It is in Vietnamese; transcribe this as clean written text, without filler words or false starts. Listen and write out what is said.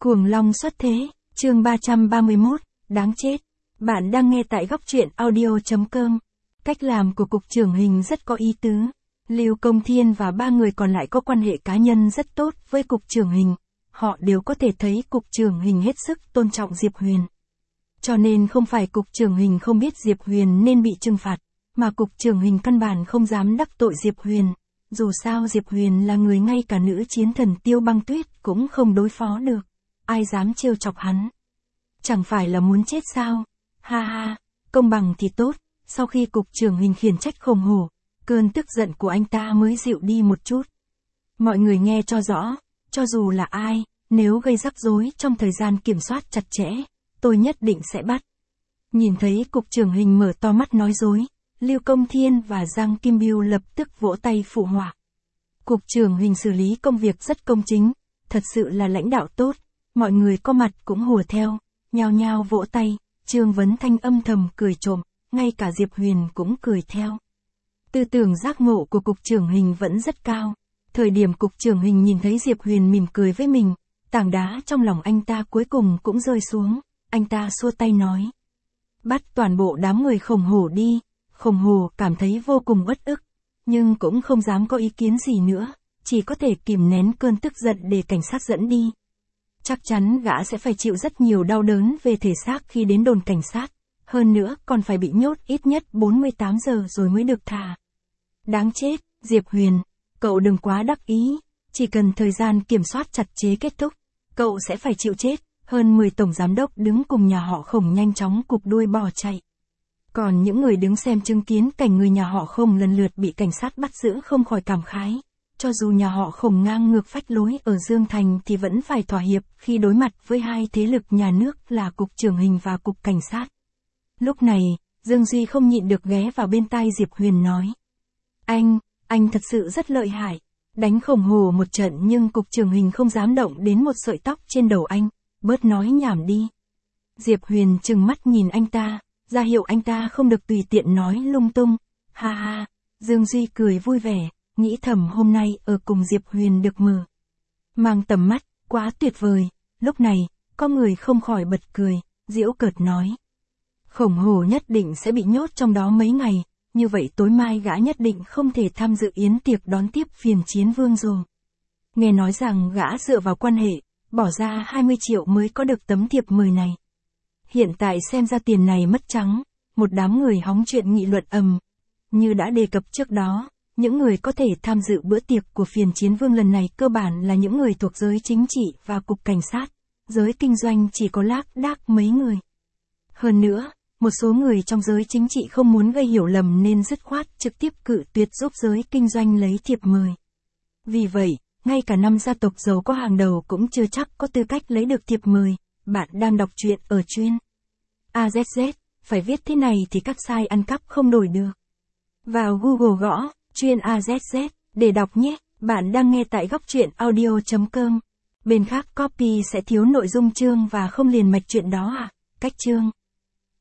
Cuồng long xuất thế, chương 331, đáng chết. Bạn đang nghe tại góc truyện audio.com. Cách làm của cục trưởng Hình rất có ý tứ. Lưu Công Thiên và ba người còn lại có quan hệ cá nhân rất tốt với cục trưởng Hình. Họ đều có thể thấy cục trưởng Hình hết sức tôn trọng Diệp Huyền. Cho nên không phải cục trưởng Hình không biết Diệp Huyền nên bị trừng phạt, mà cục trưởng Hình căn bản không dám đắc tội Diệp Huyền. Dù sao Diệp Huyền là người ngay cả nữ chiến thần Tiêu Băng Tuyết cũng không đối phó được. Ai dám trêu chọc hắn? Chẳng phải là muốn chết sao? Ha ha, công bằng thì tốt. Sau khi cục trưởng Hình khiển trách Khổng Hổ, cơn tức giận của anh ta mới dịu đi một chút. Mọi người nghe cho rõ, cho dù là ai, nếu gây rắc rối trong thời gian kiểm soát chặt chẽ, tôi nhất định sẽ bắt. Nhìn thấy cục trưởng Hình mở to mắt nói dối, Lưu Công Thiên và Giang Kim Biêu lập tức vỗ tay phụ họa. Cục trưởng Hình xử lý công việc rất công chính, thật sự là lãnh đạo tốt. Mọi người có mặt cũng hùa theo, nhao nhao vỗ tay. Trương Vấn Thanh âm thầm cười trộm, ngay cả Diệp Huyền cũng cười theo. Tư tưởng giác ngộ của cục trưởng Hình vẫn rất cao. Thời điểm cục trưởng Hình nhìn thấy Diệp Huyền mỉm cười với mình, tảng đá trong lòng anh ta cuối cùng cũng rơi xuống. Anh ta xua tay nói: bắt toàn bộ đám người Khổng Hổ đi. Khổng Hổ cảm thấy vô cùng uất ức, nhưng cũng không dám có ý kiến gì nữa, chỉ có thể kìm nén cơn tức giận để cảnh sát dẫn đi. Chắc chắn gã sẽ phải chịu rất nhiều đau đớn về thể xác khi đến đồn cảnh sát, hơn nữa còn phải bị nhốt ít nhất 48 giờ rồi mới được thả. Đáng chết, Diệp Huyền, cậu đừng quá đắc ý, chỉ cần thời gian kiểm soát chặt chẽ kết thúc, cậu sẽ phải chịu chết. Hơn 10 tổng giám đốc đứng cùng nhà họ Khổng nhanh chóng cụp đuôi bỏ chạy. Còn những người đứng xem chứng kiến cảnh người nhà họ Khổng lần lượt bị cảnh sát bắt giữ không khỏi cảm khái. Cho dù nhà họ Khổng ngang ngược phách lối ở Dương Thành thì vẫn phải thỏa hiệp khi đối mặt với hai thế lực nhà nước là cục trưởng Hình và cục cảnh sát. Lúc này, Dương Duy không nhịn được ghé vào bên tai Diệp Huyền nói: Anh thật sự rất lợi hại. Đánh Khổng Hổ một trận nhưng cục trưởng Hình không dám động đến một sợi tóc trên đầu anh. Bớt nói nhảm đi. Diệp Huyền trừng mắt nhìn anh ta, ra hiệu anh ta không được tùy tiện nói lung tung. Ha ha, Dương Duy cười vui vẻ, nghĩ thầm hôm nay ở cùng Diệp Huyền được mở mang tầm mắt, quá tuyệt vời. Lúc này, có người không khỏi bật cười, giễu cợt nói: Khổng Hổ nhất định sẽ bị nhốt trong đó mấy ngày, như vậy tối mai gã nhất định không thể tham dự yến tiệc đón tiếp Phiền Chiến Vương rồi. Nghe nói rằng gã dựa vào quan hệ, bỏ ra 20 triệu mới có được tấm thiệp mời này. Hiện tại xem ra tiền này mất trắng, một đám người hóng chuyện nghị luận ầm. Như đã đề cập trước đó, những người có thể tham dự bữa tiệc của Phiền Chiến Vương lần này cơ bản là những người thuộc giới chính trị và cục cảnh sát, giới kinh doanh chỉ có lác đác mấy người. Hơn nữa, một số người trong giới chính trị không muốn gây hiểu lầm nên dứt khoát trực tiếp cự tuyệt giúp giới kinh doanh lấy thiệp mời. Vì vậy, ngay cả 5 gia tộc giàu có hàng đầu cũng chưa chắc có tư cách lấy được thiệp mời. Bạn đang đọc truyện ở chuyên AZZ, phải viết thế này thì các site ăn cắp không đổi được. Vào Google gõ chuyên AZZ để đọc nhé. Bạn đang nghe tại góc truyện audio.com. Bên khác copy sẽ thiếu nội dung chương và không liền mạch chuyện đó à? Cách chương